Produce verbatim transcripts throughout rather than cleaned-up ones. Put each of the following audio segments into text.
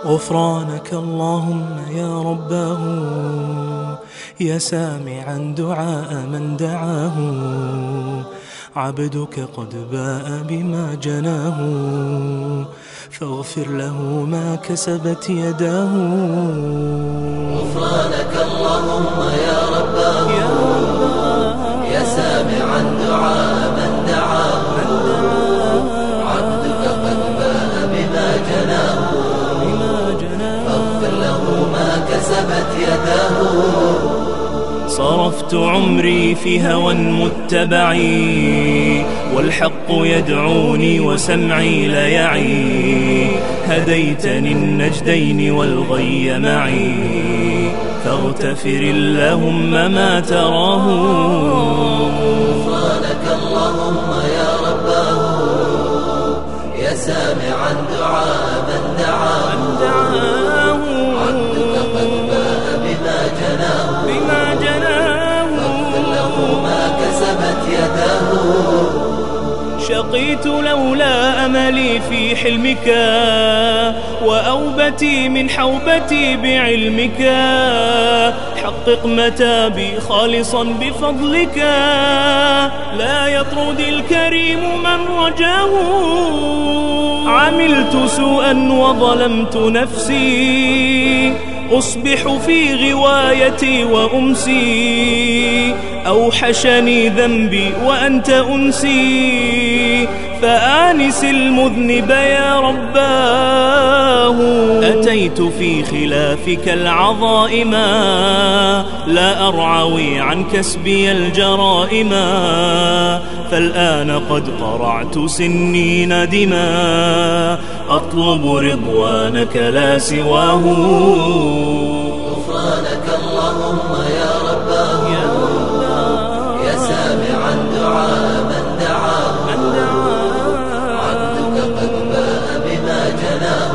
غفرانك اللهم يا رباه، يا سامعا دعاء من دعاه، عبدك قد باء بما جناه، فاغفر له ما كسبت يداه. غفرانك اللهم يا رباه، يا سامعا دعاء من دعاه، عبدك قد باء بما جناه، فاغفر له ما كسبت يداه. صرفت عمري في هوى متبعي، والحق يدعوني وسمعي لا يعي، هديتني النجدين والغي معي، فاغتفر اللهم ما تراه. غفرانك اللهم يا رباه، يا سامعا دعاء من دعاه، عبدك قد باء بما جناه، فاغفر له ما كسبت يداه. شقيت لولا أملي في حلمك، وأوبتي من حوبتي بعلمك، حقق متابي خالصا بفضلك، لا يطرد الكريم من رجاه. عملت سوءا وظلمت نفسي، أصبح في غوايتي وأمسي، أوحشني ذنبي وأنت أنسي، فآنس المذنب يا رباه. أتيت في خلافك العظائما، لا أرعوي عن كسبي الجرائما، فالآن قد قرعت سني ندما، أطلب رضوانك لا سواه. غفرانك اللهم يا رباه، يا سامعا دعاء من دعاه، عبدك قد باء بما جناه،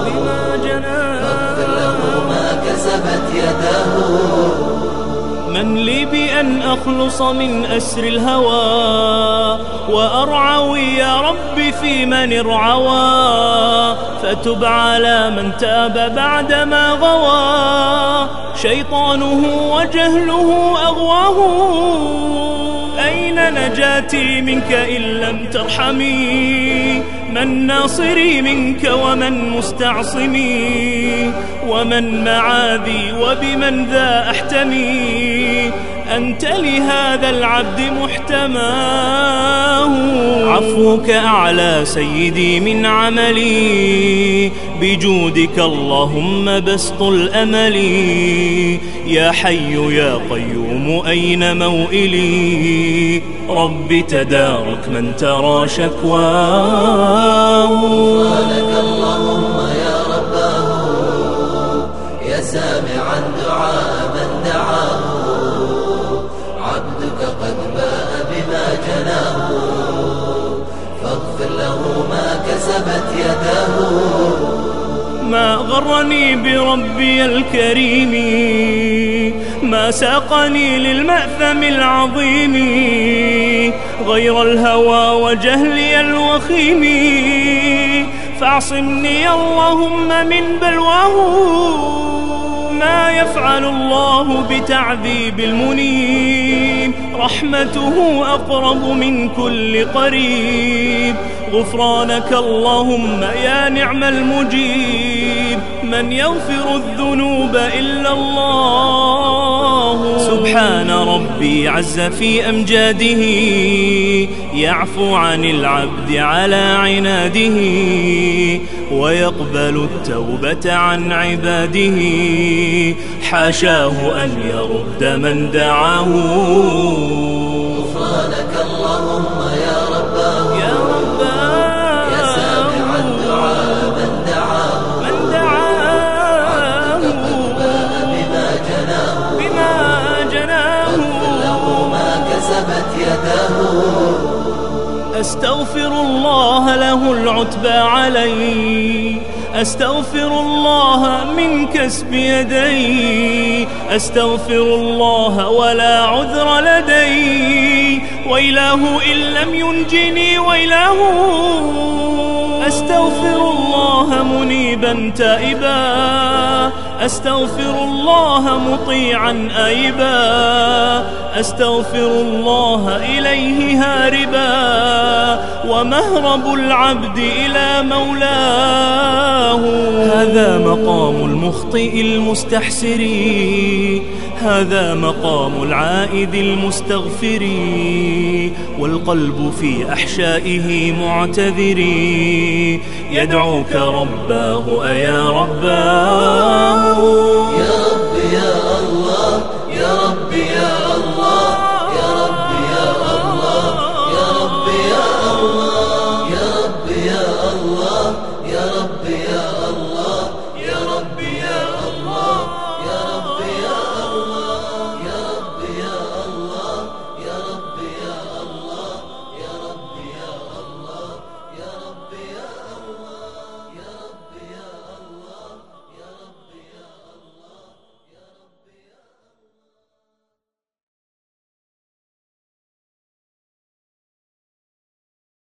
فاغفر له ما كسبت يداه. من لي بأن أخلص من أسر الهوى، وأرعوي يا رب في من ارعوى، فتب على من تاب بعدما غوى، شيطانه وجهله أغواه. أين نجاتي منك إن لم ترحمي؟ من ناصري منك ومن مستعصمي؟ ومن معاذي وبمن ذا أحتمي؟ أنت لهذا العبد محتماه. عفوك أعلى سيدي من عملي، بجودك اللهم بسط الأمل، يا حي يا قيوم أين موئلي؟ رب تدارك من ترى شكواه. غفرانك اللهم يا رباه، يا سامعا دعاء من دعاه، عبدك قد باء بما جناه، فاغفر له ما كسبت يداه. ما غرني بربي الكريم، ما ساقني للمأثم العظيم، غير الهوى وجهلي الوخيم، فاعصمني اللهم من بلواه. ما يفعل الله بتعذيب المنيب، رحمته أقرب من كل قريب. غفرانك اللهم يا نعم المجيب، من يغفر الذنوب إلا الله. سبحان ربي عز في أمجاده، يعفو عن العبد على عناده، ويقبل التوبة عن عباده، حاشاه أن يرد من دعاه. غفرانك اللهم يا رباه، يا رباه، يا سامعا دعاء من دعاه، عبدك قد باء بما جناه، فاغفر له ما كسبت يداه. أستغفر الله له العتبى علي، أستغفر الله من كسب يدي، أستغفر الله ولا عذر لدي، ويلاه إن لم ينجني ويلاه. أستغفر الله الله منيبا تائبا أستغفر الله مطيعا آيبا أستغفر الله إليه هاربا ومهرب العبد إلى مولاه هذا مقام المخطئ المستحسر هذا مقام العائد المستغفر والقلب في أحشائه معتذر يدعوك رباه أيا رباه يا رب يا الله يا رب يا الله يا رب يا الله يا رب يا الله يا رب يا الله يا رب يا